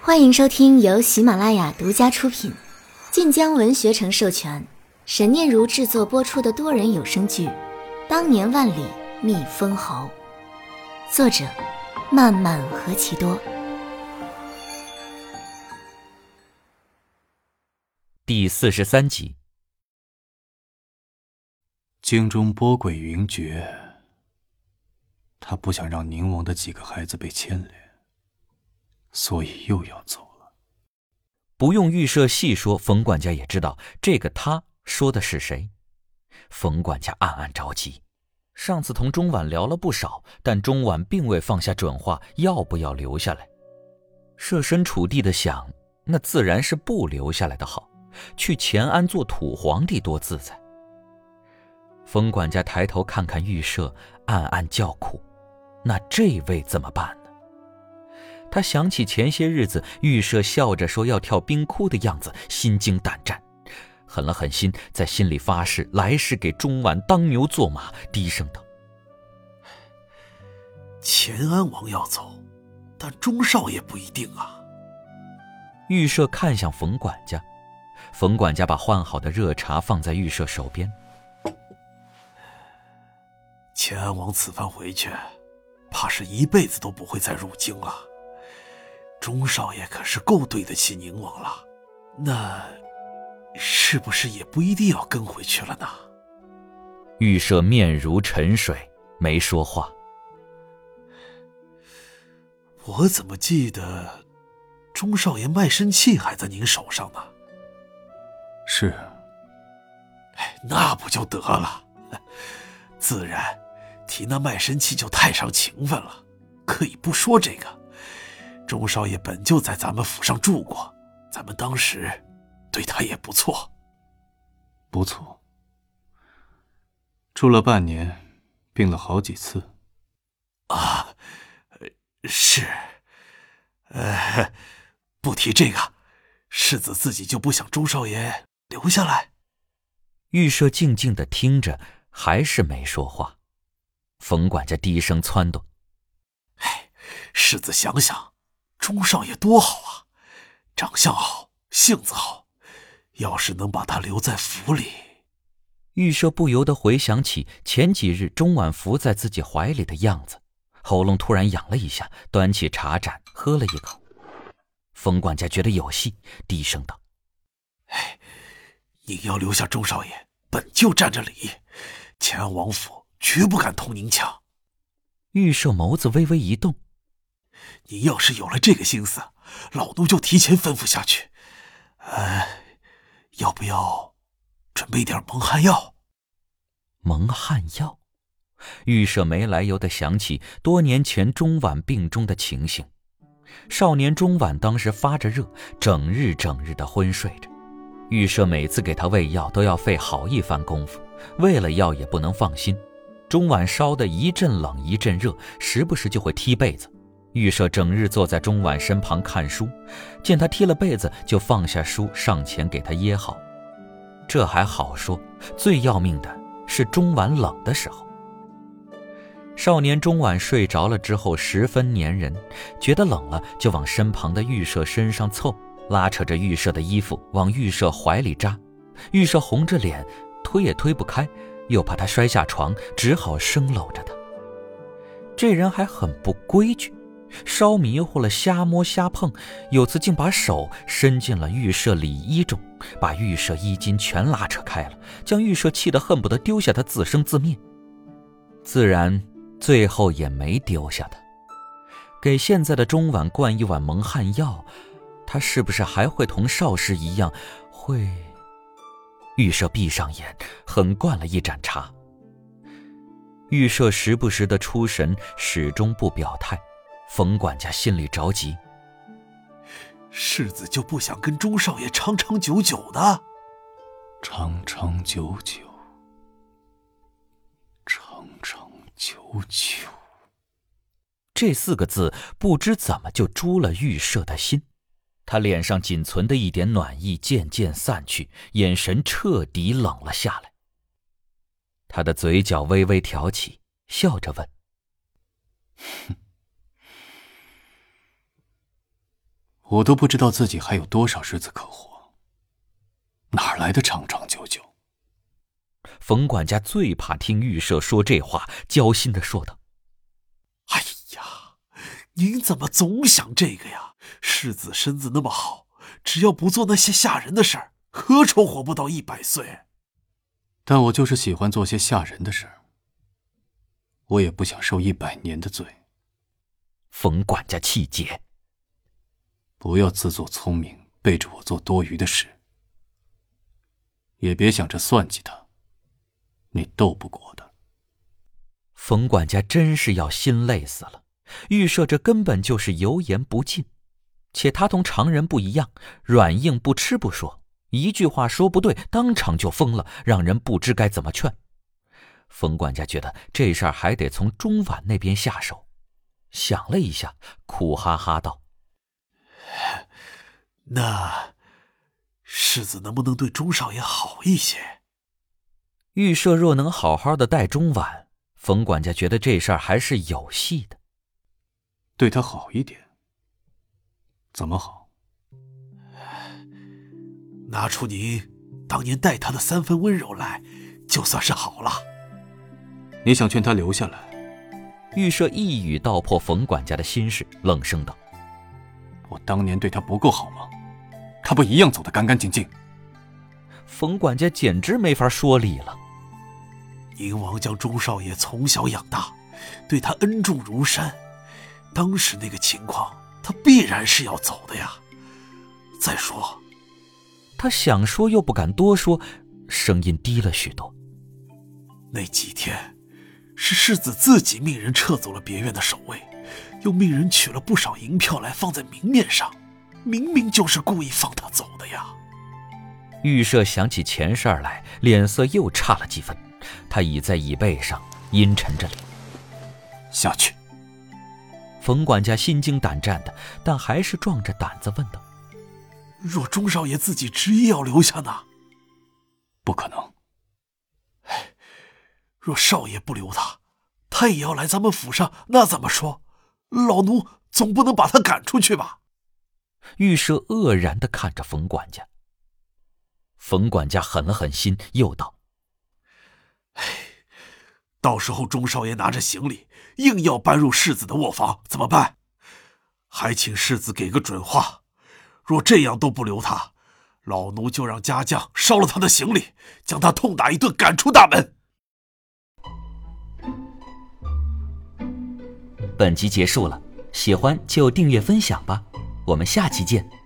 欢迎收听由喜马拉雅独家出品，晋江文学城授权，沈念如制作播出的多人有声剧《当年万里觅封侯》，作者漫漫何其多。 第43集。 京中波诡云谲，他不想让宁王的几个孩子被牵连，所以又要走了。 不用预设细说，冯管家也知道这个他说的是谁。冯管家暗暗着急，上次同钟婉聊了不少，但钟婉并未放下准话，要不要留下来。设身处地的想，那自然是不留下来的好，去乾安做土皇帝多自在。冯管家抬头看看预设，暗暗叫苦，那这位怎么办呢？他想起前些日子预设笑着说要跳冰窟的样子，心惊胆战，狠了狠心，在心里发誓来世给钟婉当牛做马，低声道： 乾安王要走，但钟少爷不一定啊。 预设看向冯管家，冯管家把换好的热茶放在预设手边。 乾安王此番回去，怕是一辈子都不会再入京了。钟少爷可是够对得起宁王了，那是不是也不一定要跟回去了呢？ 预设面如沉水，没说话。 我怎么记得钟少爷卖身契还在您手上呢？ 是。 那不就得了，自然提那卖身契就太伤情分了。可以不说这个，钟少爷本就在咱们府上住过，咱们当时对他也不错。 不错。住了半年，病了好几次。 啊，是。不提这个，世子自己就不想钟少爷留下来。 预设静静地听着，还是没说话。冯管家低声撺掇： 世子想想，钟少爷多好啊，长相好，性子好，要是能把他留在府里。 预设不由得回想起前几日钟婉伏在自己怀里的样子，喉咙突然痒了一下，端起茶盏喝了一口。冯管家觉得有戏，低声道： 您要留下钟少爷，本就占着理，乾安王府绝不敢同您抢。 预设眸子微微一动： 您要是有了这个心思，老奴就提前吩咐下去。要不要准备点蒙汗药？ 蒙汗药？预设没来由地想起多年前钟婉病中的情形。少年钟婉当时发着热，整日地昏睡着。预设每次给他喂药都要费好一番功夫，喂了药也不能放心。钟婉烧得一阵冷一阵热，时不时就会踢被子。预设整日坐在钟婉身旁看书，见他踢了被子，就放下书上前给他掖好。这还好说，最要命的是钟婉冷的时候。少年钟婉睡着了之后十分粘人，觉得冷了就往身旁的预设身上凑，拉扯着预设的衣服往预设怀里扎。预设红着脸，推也推不开，又怕他摔下床，只好生搂着他。这人还很不规矩，稍迷糊了瞎摸瞎碰，有次竟把手伸进了预设里衣中，把预设衣襟全拉扯开了，将预设气得恨不得丢下他自生自灭。自然最后也没丢下他。给现在的钟婉灌一碗蒙汗药，他是不是还会同少时一样会？预设闭上眼，狠灌了一盏茶。预设时不时的出神，始终不表态。冯管家心里着急， 世子就不想跟钟少爷长长久久的？ 长长久久，长长久久。 这4个字不知怎么就诛了预设的心。他脸上仅存的一点暖意渐渐散去，眼神彻底冷了下来。他的嘴角微微挑起，笑着问： 我都不知道自己还有多少日子可活，哪来的长长久久？ 冯管家最怕听玉舍说这话，焦心地说道：“ 哎呀，您怎么总想这个呀？世子身子那么好，只要不做那些吓人的事儿，何愁活不到100岁？ 但我就是喜欢做些吓人的事儿，我也不想受100年的罪。” 冯管家气结：“ 不要自作聪明，背着我做多余的事，也别想着算计他，你斗不过的。” 冯管家真是要心累死了。预设这根本就是油盐不进，且他同常人不一样，软硬不吃不说，一句话说不对，当场就疯了，让人不知该怎么劝。冯管家觉得这事儿还得从钟婉那边下手，想了一下，苦哈哈道：“ 那世子能不能对钟少爷好一些？” 预设若能好好的待钟婉，冯管家觉得这事儿还是有戏的。 对他好一点？怎么好？ 拿出您当年待他的3分温柔来，就算是好了。 你想劝他留下来？ 预设一语道破冯管家的心事，冷声道：“ 我当年对他不够好吗？他不一样走得干干净净？” 冯管家简直没法说理了。 宁王将钟少爷从小养大，对他恩重如山，当时那个情况，他必然是要走的呀。再说， 他想说又不敢多说，声音低了许多。 那几天是世子自己命人撤走了别院的守卫，又命人取了不少银票来放在明面上，明明就是故意放他走的呀。 预设想起前事儿来，脸色又差了几分。他倚在椅背上，阴沉着脸：“ 下去。” 冯管家心惊胆战的，但还是壮着胆子问道：“ 若钟少爷自己执意要留下呢？”“ 不可能。”“ 若少爷不留他，他也要来咱们府上，那怎么说？老奴总不能把他赶出去吧？” 预设愕然地看着冯管家。冯管家狠了狠心，又道：“ 到时候钟少爷拿着行李，硬要搬入世子的卧房，怎么办？还请世子给个准话。若这样都不留他，老奴就让家将烧了他的行李，将他痛打一顿，赶出大门。” 本集结束了，喜欢就订阅分享吧，我们下期见。